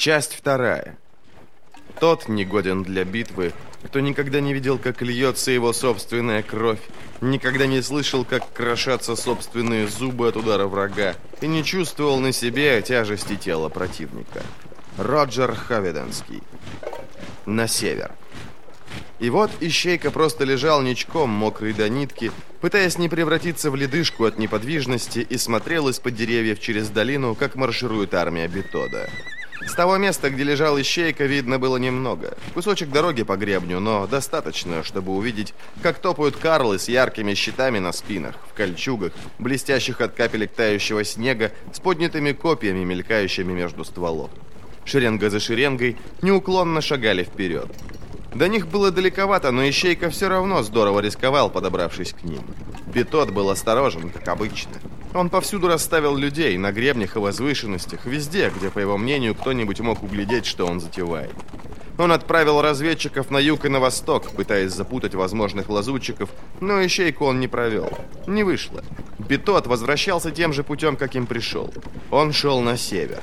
Часть вторая. Тот негоден для битвы, кто никогда не видел, как льется его собственная кровь, никогда не слышал, как крошатся собственные зубы от удара врага и не чувствовал на себе тяжести тела противника. Роджер Хаведенский. На север. И вот Ищейка просто лежал ничком, мокрый до нитки, пытаясь не превратиться в ледышку от неподвижности, и смотрел из-под деревьев через долину, как марширует армия Бетода. С того места, где лежал Ищейка, видно было немного. Кусочек дороги по гребню, но достаточно, чтобы увидеть, как топают карлы с яркими щитами на спинах, в кольчугах, блестящих от капелек тающего снега, с поднятыми копьями, мелькающими между стволов. Шеренга за шеренгой неуклонно шагали вперед. До них было далековато, но Ищейка все равно здорово рисковал, подобравшись к ним. Бетод был осторожен, как обычно. Он повсюду расставил людей, на гребнях и возвышенностях, везде, где, по его мнению, кто-нибудь мог углядеть, что он затевает. Он отправил разведчиков на юг и на восток, пытаясь запутать возможных лазутчиков, но Ищейку он не провел. Не вышло. Бетод возвращался тем же путем, каким пришел. Он шел на север.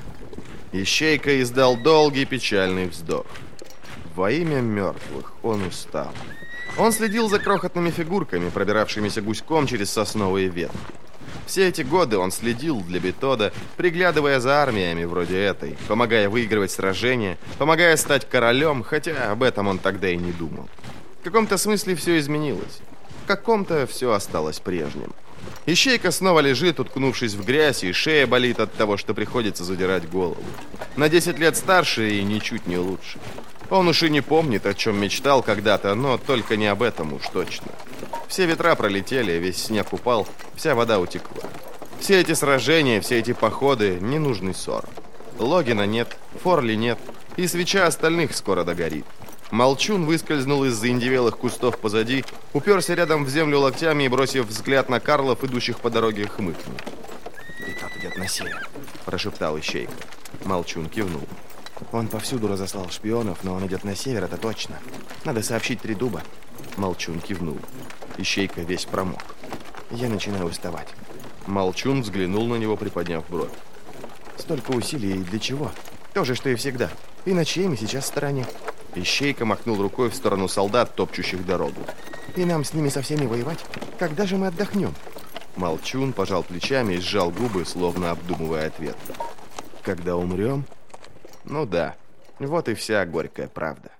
Ищейка издал долгий печальный вздох. Во имя мертвых он устал. Он следил за крохотными фигурками, пробиравшимися гуськом через сосновые ветки. Все эти годы он следил для Бетода, приглядывая за армиями вроде этой, помогая выигрывать сражения, помогая стать королем, хотя об этом он тогда и не думал. В каком-то смысле все изменилось. В каком-то все осталось прежним. Ищейка снова лежит, уткнувшись в грязь, и шея болит от того, что приходится задирать голову. На 10 лет старше и ничуть не лучше. Он уж и не помнит, о чем мечтал когда-то, но только не об этом уж точно. Все ветра пролетели, весь снег упал, вся вода утекла. Все эти сражения, все эти походы — ненужный ссор. Логина нет, Форли нет, и свеча остальных скоро догорит. Молчун выскользнул из заиндевелых кустов позади, уперся рядом в землю локтями и, бросив взгляд на карлов, идущих по дороге, хмыкнул. «Бетод идет на север», — прошептал Ищейка. Молчун кивнул. «Он повсюду разослал шпионов, но он идет на север, это точно. Надо сообщить Тридуба». Молчун кивнул. Ищейка весь промок. «Я начинаю уставать». Молчун взглянул на него, приподняв бровь. «Столько усилий и для чего? То же, что и всегда. И на чьей мы сейчас стороне?» Ищейка махнул рукой в сторону солдат, топчущих дорогу. «И нам с ними со всеми воевать? Когда же мы отдохнем?» Молчун пожал плечами и сжал губы, словно обдумывая ответ. «Когда умрем?» Ну да, вот и вся горькая правда.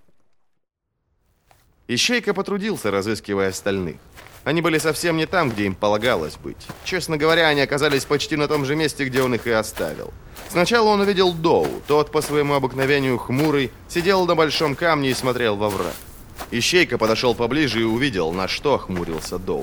Ищейка потрудился, разыскивая остальных. Они были совсем не там, где им полагалось быть. Честно говоря, они оказались почти на том же месте, где он их и оставил. Сначала он увидел Доу. Тот, по своему обыкновению хмурый, сидел на большом камне и смотрел во враг. Ищейка подошел поближе и увидел, на что хмурился Доу.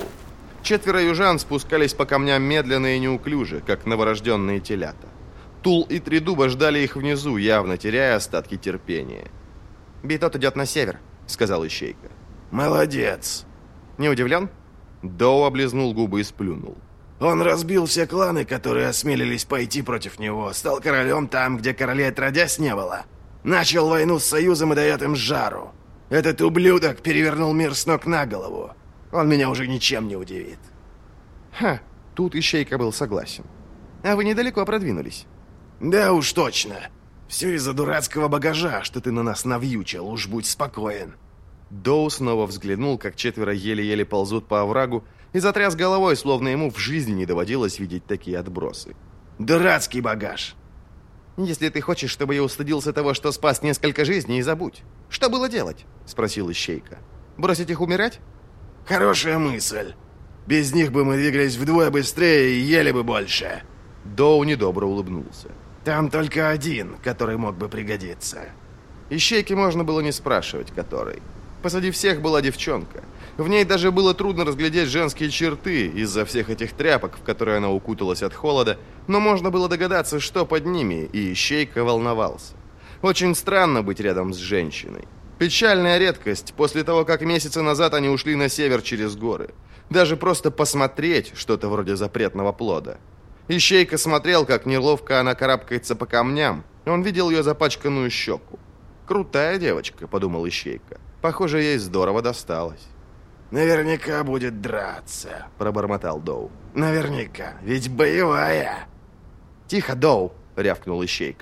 4 южан спускались по камням медленно и неуклюже, как новорожденные телята. Тул и Тридуба ждали их внизу, явно теряя остатки терпения. «Бетод идет на север», — сказал Ищейка. «Молодец!» «Не удивлен?» Доу облизнул губы и сплюнул. «Он разбил все кланы, которые осмелились пойти против него, стал королем там, где королей отродясь не было. Начал войну с Союзом и дает им жару. Этот ублюдок перевернул мир с ног на голову. Он меня уже ничем не удивит». «Ха!» Тут Ищейка был согласен. «А вы недалеко продвинулись». «Да уж точно. Все из-за дурацкого багажа, что ты на нас навьючил, уж будь спокоен». Доу снова взглянул, как 4 еле-еле ползут по оврагу, и затряс головой, словно ему в жизни не доводилось видеть такие отбросы. «Дурацкий багаж!» «Если ты хочешь, чтобы я устыдился того, что спас несколько жизней, забудь. Что было делать?» — спросил Ищейка. «Бросить их умирать?» «Хорошая мысль. Без них бы мы двигались вдвое быстрее и ели бы больше». Доу недобро улыбнулся. «Там только один, который мог бы пригодиться». Ищейке можно было не спрашивать, который. Посреди всех была девчонка. В ней даже было трудно разглядеть женские черты из-за всех этих тряпок, в которые она укуталась от холода, но можно было догадаться, что под ними, и Ищейка волновался. Очень странно быть рядом с женщиной. Печальная редкость после того, как месяцы назад они ушли на север через горы. Даже просто посмотреть что-то вроде запретного плода. Ищейка смотрел, как неловко она карабкается по камням. Он видел ее запачканную щеку. «Крутая девочка», — подумал Ищейка. «Похоже, ей здорово досталось». «Наверняка будет драться», — пробормотал Доу. «Наверняка, ведь боевая». «Тихо, Доу», — рявкнул Ищейка.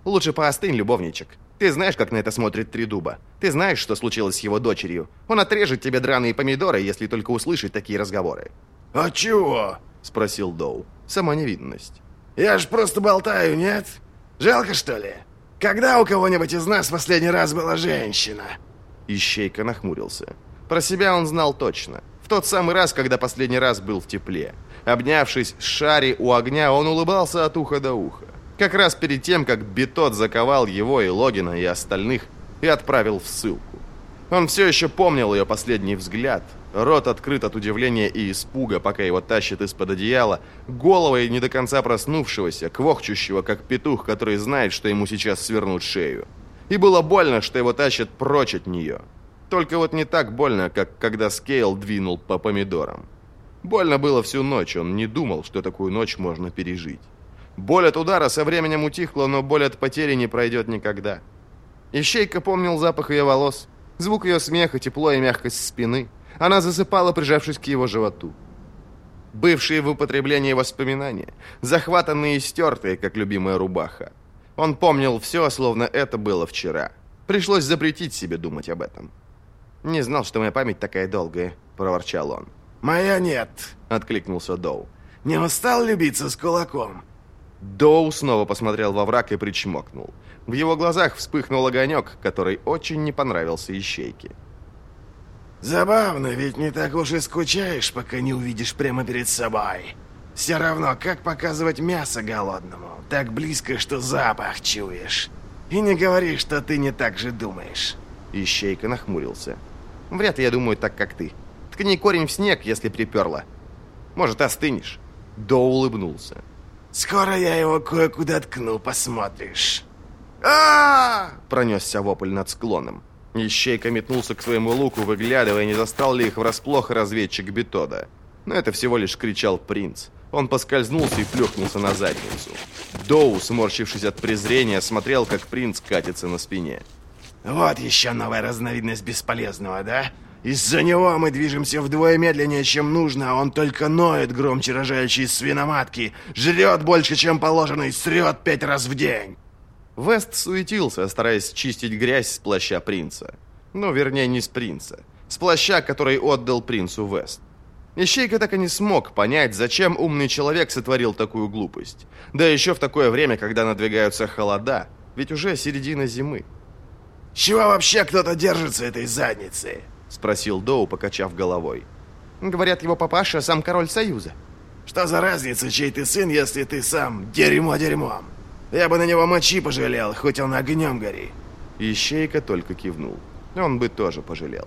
Лучше поостынь, любовничек. Ты знаешь, как на это смотрит Тридуба. Ты знаешь, что случилось с его дочерью. Он отрежет тебе драные помидоры, если только услышит такие разговоры». «А чего?» – спросил Доу. Сама невинность. «Я ж просто болтаю, нет? Жалко, что ли? Когда у кого-нибудь из нас последний раз была женщина?» Ищейка нахмурился. Про себя он знал точно. В тот самый раз, когда последний раз был в тепле. Обнявшись с Шари у огня, он улыбался от уха до уха. Как раз перед тем, как Битот заковал его и Логина и остальных и отправил в ссылку. Он все еще помнил ее последний взгляд. Рот открыт от удивления и испуга, пока его тащит из-под одеяла, головой не до конца проснувшегося, квохчущего, как петух, который знает, что ему сейчас свернут шею. И было больно, что его тащат прочь от нее. Только вот не так больно, как когда Скейл двинул по помидорам. Больно было всю ночь, он не думал, что такую ночь можно пережить. Боль от удара со временем утихла, но боль от потери не пройдет никогда. Ищейка помнил запах ее волос, звук ее смеха, тепло и мягкость спины. Она засыпала, прижавшись к его животу. Бывшие в употреблении воспоминания, захватанные и стертые, как любимая рубаха. Он помнил все, словно это было вчера. Пришлось запретить себе думать об этом. «Не знал, что моя память такая долгая», — проворчал он. «Моя нет», — откликнулся Доу. «Не устал любиться с кулаком?» Доу снова посмотрел во враг и причмокнул. В его глазах вспыхнул огонек, который очень не понравился Ищейке. «Забавно, ведь не так уж и скучаешь, пока не увидишь прямо перед собой. Все равно, как показывать мясо голодному, так близко, что запах чуешь. И не говори, что ты не так же думаешь». Ищейка нахмурился. «Вряд ли я думаю так, как ты. Ткни корень в снег, если приперло. Может, остынешь?» Доу улыбнулся. «Скоро я его кое-куда ткну, посмотришь». Пронесся вопль над склоном. Ищейка метнулся к своему луку, выглядывая, не застал ли их врасплох разведчик Битода. Но это всего лишь кричал принц. Он поскользнулся и плюхнулся на задницу. Доу, сморщившись от презрения, смотрел, как принц катится на спине. «Вот еще новая разновидность бесполезного, да? Из-за него мы движемся вдвое медленнее, чем нужно, а он только ноет, громче рожающей свиноматки, жрет больше, чем положено, и срет 5 раз в день». Вест суетился, стараясь чистить грязь с плаща принца. Ну, вернее, не с принца. С плаща, который отдал принцу Вест. Ищейка так и не смог понять, зачем умный человек сотворил такую глупость. Да еще в такое время, когда надвигаются холода. Ведь уже середина зимы. «С чего вообще кто-то держится этой задницы?» — спросил Доу, покачав головой. «Говорят, его папаша сам король Союза». «Что за разница, чей ты сын, если ты сам дерьмо дерьмом? Я бы на него мочи пожалел, хоть он огнем гори». Ищейка только кивнул. Он бы тоже пожалел.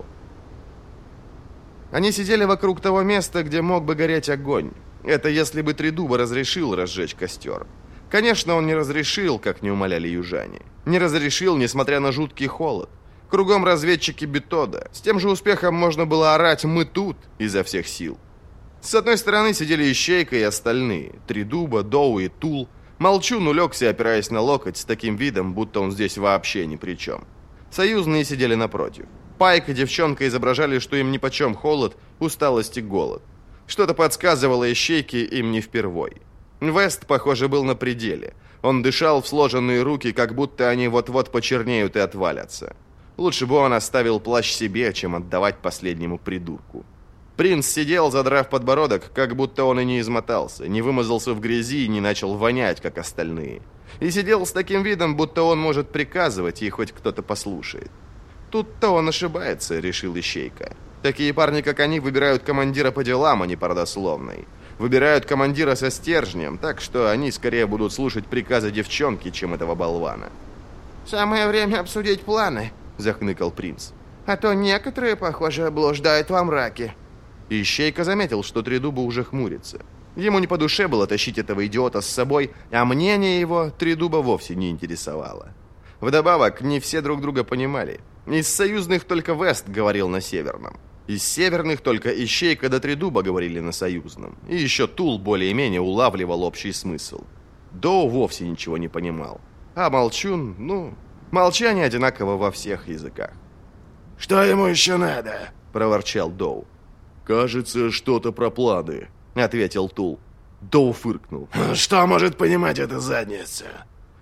Они сидели вокруг того места, где мог бы гореть огонь. Это если бы Тридуба разрешил разжечь костер. Конечно, он не разрешил, как не умоляли южане. Не разрешил, несмотря на жуткий холод. Кругом разведчики Битода. С тем же успехом можно было орать «Мы тут!» изо всех сил. С одной стороны сидели Ищейка и остальные. Тридуба, Доу и Тул. Молчун улегся, опираясь на локоть, с таким видом, будто он здесь вообще ни при чем. Союзные сидели напротив. Пайк и девчонка изображали, что им нипочем холод, усталость и голод. Что-то подсказывало Ищейке им не впервой. Вест, похоже, был на пределе. Он дышал в сложенные руки, как будто они вот-вот почернеют и отвалятся. Лучше бы он оставил плащ себе, чем отдавать последнему придурку. Принц сидел, задрав подбородок, как будто он и не измотался, не вымазался в грязи и не начал вонять, как остальные. И сидел с таким видом, будто он может приказывать, и хоть кто-то послушает. Тут-то он ошибается, решил Ищейка. Такие парни, как они, выбирают командира по делам, а не по родословной. Выбирают командира со стержнем, так что они скорее будут слушать приказы девчонки, чем этого болвана. «Самое время обсудить планы», — захныкал принц. «А то некоторые, похоже, блуждают во мраке». Ищейка заметил, что Тридуба уже хмурится. Ему не по душе было тащить этого идиота с собой, а мнение его Тридуба вовсе не интересовало. Вдобавок, не все друг друга понимали. Из союзных только Вест говорил на северном. Из северных только Ищейка до Тридуба говорили на союзном. И еще Тул более-менее улавливал общий смысл. Доу вовсе ничего не понимал. А Молчун, молчание одинаково во всех языках. «Что ему еще надо?» – проворчал Доу. «Кажется, что-то про планы», — ответил Тул. Доу фыркнул. «Что может понимать эта задница?»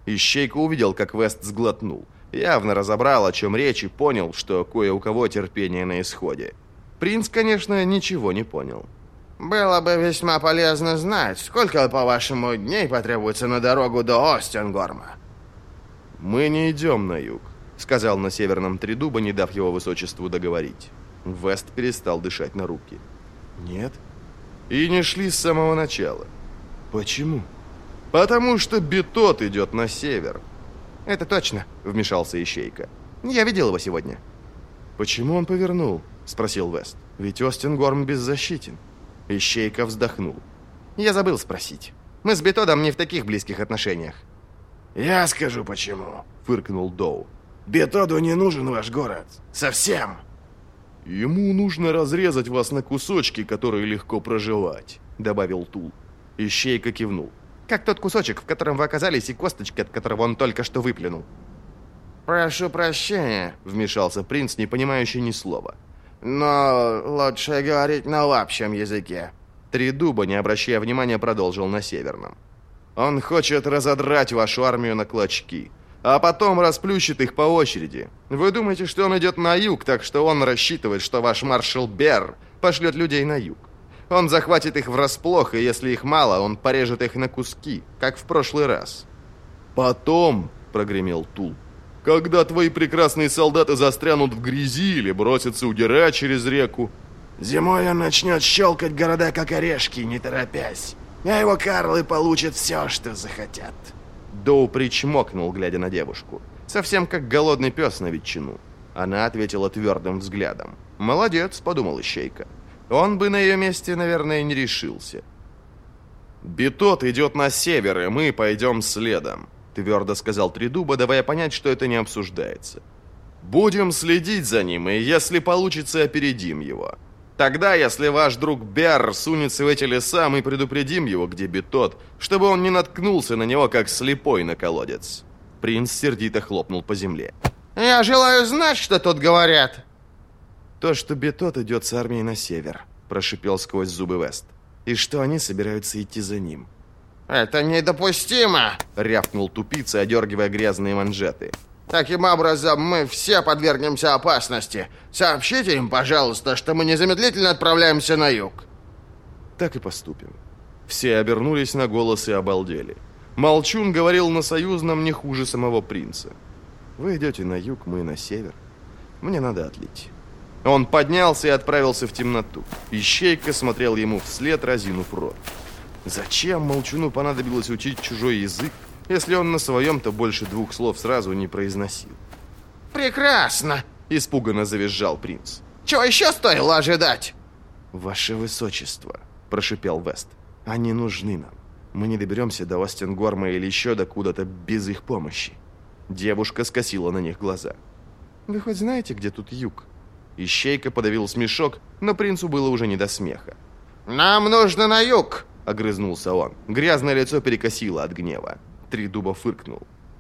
Ищейка увидел, как Вест сглотнул. Явно разобрал, о чем речь, и понял, что кое у кого терпение на исходе. Принц, конечно, ничего не понял. Было бы весьма полезно знать, сколько, по-вашему, дней потребуется на дорогу до Остенгорма. «Мы не идем на юг», — сказал на северном Тридуба, не дав его высочеству договорить. Вест перестал дышать на руки. «Нет?» «И не шли с самого начала». «Почему?» «Потому что Битот идет на север». «Это точно», — вмешался Ищейка. «Я видел его сегодня». «Почему он повернул?» — спросил Вест. «Ведь Остенгорм беззащитен». Ищейка вздохнул. «Я забыл спросить. Мы с Битодом не в таких близких отношениях». «Я скажу почему», — фыркнул Доу. «Бетоду не нужен ваш город. Совсем». «Ему нужно разрезать вас на кусочки, которые легко проживать», — добавил Тул. Ищейка кивнул. «Как тот кусочек, в котором вы оказались, и косточки, от которого он только что выплюнул». «Прошу прощения», — вмешался принц, не понимающий ни слова. «Но лучше говорить на общем языке». Тридуба, не обращая внимания, продолжил на северном. «Он хочет разодрать вашу армию на клочки, а потом расплющит их по очереди. Вы думаете, что он идет на юг, так что он рассчитывает, что ваш маршал Берр пошлет людей на юг. Он захватит их врасплох, и если их мало, он порежет их на куски, как в прошлый раз». «Потом», — прогремел Тул, — «когда твои прекрасные солдаты застрянут в грязи или бросятся удирать через реку». «Зимой он начнет щелкать города, как орешки, не торопясь. А его карлы получат все, что захотят». Доу причмокнул, глядя на девушку. Совсем как голодный пес на ветчину. Она ответила твердым взглядом. «Молодец», — подумал Ищейка. Он бы на ее месте, наверное, не решился. «Битот идет на север, и мы пойдем следом», — твердо сказал Тридуба, давая понять, что это не обсуждается. «Будем следить за ним, и если получится, опередим его. Тогда, если ваш друг Берр сунется в эти леса, мы предупредим его, где Битот, чтобы он не наткнулся на него, как слепой на колодец». Принц сердито хлопнул по земле. «Я желаю знать, что тут говорят». «То, что Битот идет с армией на север», — прошипел сквозь зубы Вест. «И что они собираются идти за ним». «Это недопустимо!» — рявкнул тупица, одергивая грязные манжеты. «Таким образом, мы все подвергнемся опасности. Сообщите им, пожалуйста, что мы незамедлительно отправляемся на юг». «Так и поступим». Все обернулись на голос и обалдели. Молчун говорил на союзном не хуже самого принца. «Вы идете на юг, мы на север. Мне надо отлить». Он поднялся и отправился в темноту. Ищейка смотрел ему вслед, разинув рот. Зачем Молчуну понадобилось учить чужой язык, если он на своем-то больше 2 слов сразу не произносил? «Прекрасно!» — испуганно завизжал принц. «Чего еще стоило ожидать?» «Ваше высочество», — прошипел Вест, — «они нужны нам. Мы не доберемся до Остенгорма или еще докуда-то без их помощи». Девушка скосила на них глаза. «Вы хоть знаете, где тут юг?» Ищейка подавил смешок, но принцу было уже не до смеха. «Нам нужно на юг!» — огрызнулся он. Грязное лицо перекосило от гнева. Тридуба фыркнул.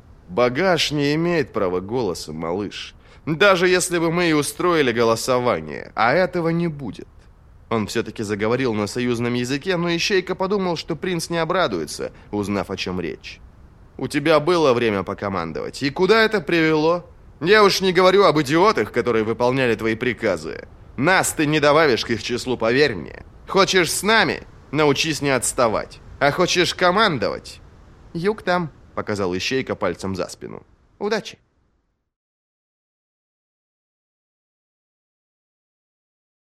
«Багаж не имеет права голоса, малыш. Даже если бы мы и устроили голосование, а этого не будет». Он все-таки заговорил на союзном языке, но Ищейка подумал, что принц не обрадуется, узнав, о чем речь. «У тебя было время покомандовать. И куда это привело? Я уж не говорю об идиотах, которые выполняли твои приказы. Нас ты не добавишь к их числу, поверь мне. Хочешь с нами? Научись не отставать. А хочешь командовать?» «Юг там», — показал Ищейка пальцем за спину. «Удачи».